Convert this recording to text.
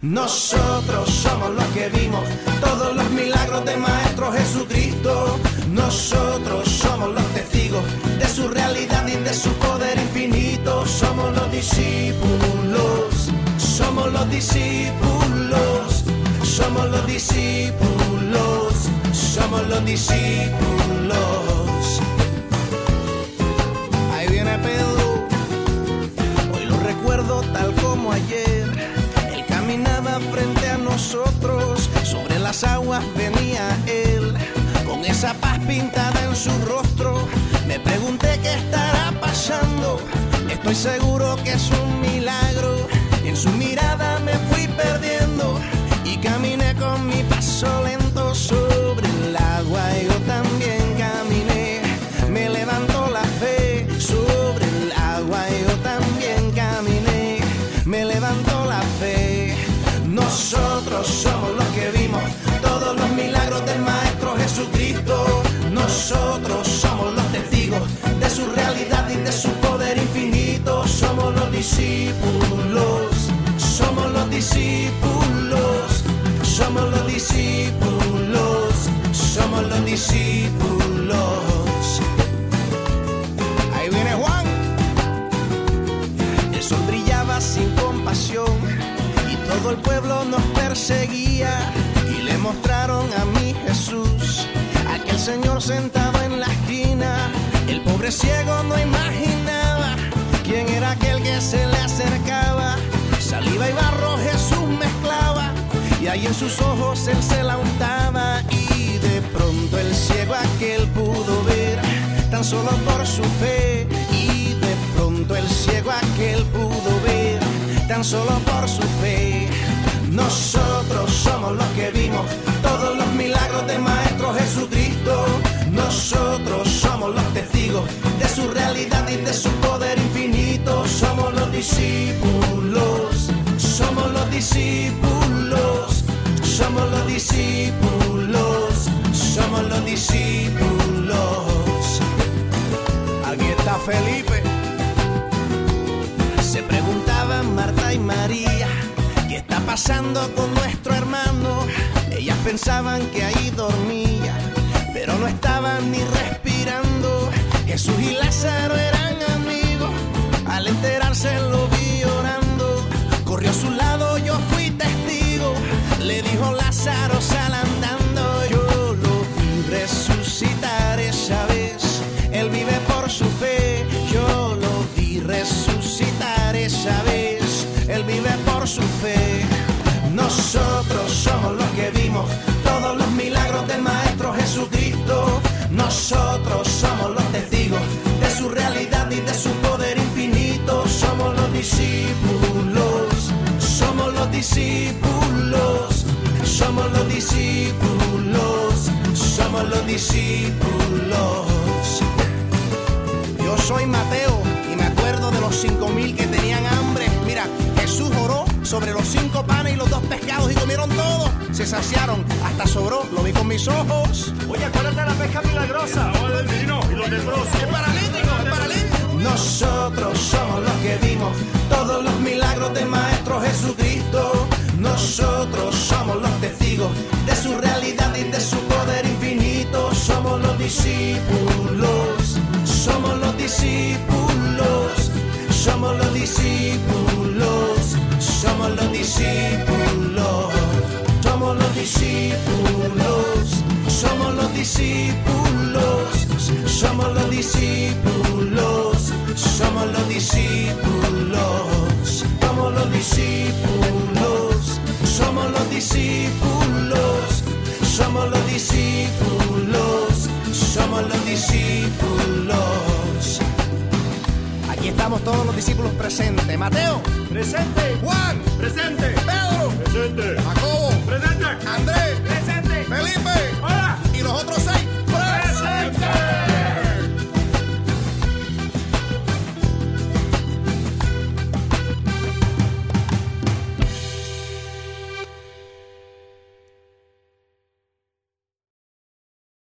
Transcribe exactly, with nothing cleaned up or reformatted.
Nosotros somos los que vimos todos los milagros del Maestro Jesucristo. Nosotros somos los testigos de su realidad y de su poder infinito. Somos los discípulos, somos los discípulos, somos los discípulos, somos los discípulos. Ahí viene Pedro, hoy lo recuerdo tal como ayer. Caminaba frente a nosotros, sobre las aguas venía él, con esa paz pintada en su rostro. Me pregunté qué estará pasando, estoy seguro que es un milagro. En su mirada me fui perdiendo y caminé con mi paso lento sobre el agua. Yo también caminé, me levantó la fe sobre el agua. Yo también caminé, me levantó la fe. Nosotros somos los que vimos todos los milagros del Maestro Jesucristo. Nosotros somos los testigos de su realidad y de su poder infinito. Somos los discípulos, somos los discípulos, somos los discípulos, somos los discípulos. Ahí viene Juan. El sol brillaba sin compasión, todo el pueblo nos perseguía y le mostraron a mi Jesús, aquel señor sentado en la esquina. El pobre ciego no imaginaba quién era aquel que se le acercaba. Saliva y barro Jesús mezclaba y ahí en sus ojos él se la untaba. Y de pronto el ciego aquel pudo ver, tan solo por su fe. Y de pronto el ciego aquel pudo ver, tan solo por su fe. Nosotros somos los que vimos todos los milagros del Maestro Jesucristo. Nosotros somos los testigos de su realidad y de su poder infinito. Somos los discípulos, somos los discípulos, somos los discípulos, somos los discípulos. Aquí está Felipe. Se preguntaban Marta y María, ¿qué está pasando con nuestro hermano? Ellas pensaban que ahí dormía, pero no estaban ni respirando. Jesús y Lázaro eran amigos, al enterarse lo vi llorando. Corrió a su lado, yo fui testigo, le dijo Lázaro, sal andando. Yo lo vi resucitar esa vez, él vive por su fe. Yo lo vi resucitar esa vez, él vive por su fe. Nosotros somos los que vimos todos los milagros del Maestro Jesucristo. Nosotros somos los testigos de su realidad y de su poder infinito. Somos los discípulos, somos los discípulos, somos los discípulos, somos los discípulos. Yo soy Mateo y me acuerdo de los cinco mil que tenían hambre. Mira, Jesús oró sobre los cinco panes y los dos pescados y comieron todo. Se saciaron, hasta sobró, lo vi con mis ojos. Oye, acuérdate de la pesca milagrosa. Ahora el vino y los leprosos. El paralítico, el paralítico. Nosotros somos los que vimos todos los milagros del Maestro Jesucristo. Nosotros somos los testigos de su realidad y de su poder infinito. Somos los discípulos, somos los discípulos, somos los discípulos, somos los discípulos, somos los discípulos, somos los discípulos, somos los discípulos, somos los discípulos, somos los discípulos, somos los discípulos, somos los discípulos, somos los discípulos. Aquí estamos todos los discípulos presentes. Mateo, presente. Juan, presente. Pedro, presente. Jacobo, presente. Andrés, presente. Felipe, hola. Y los otros seis.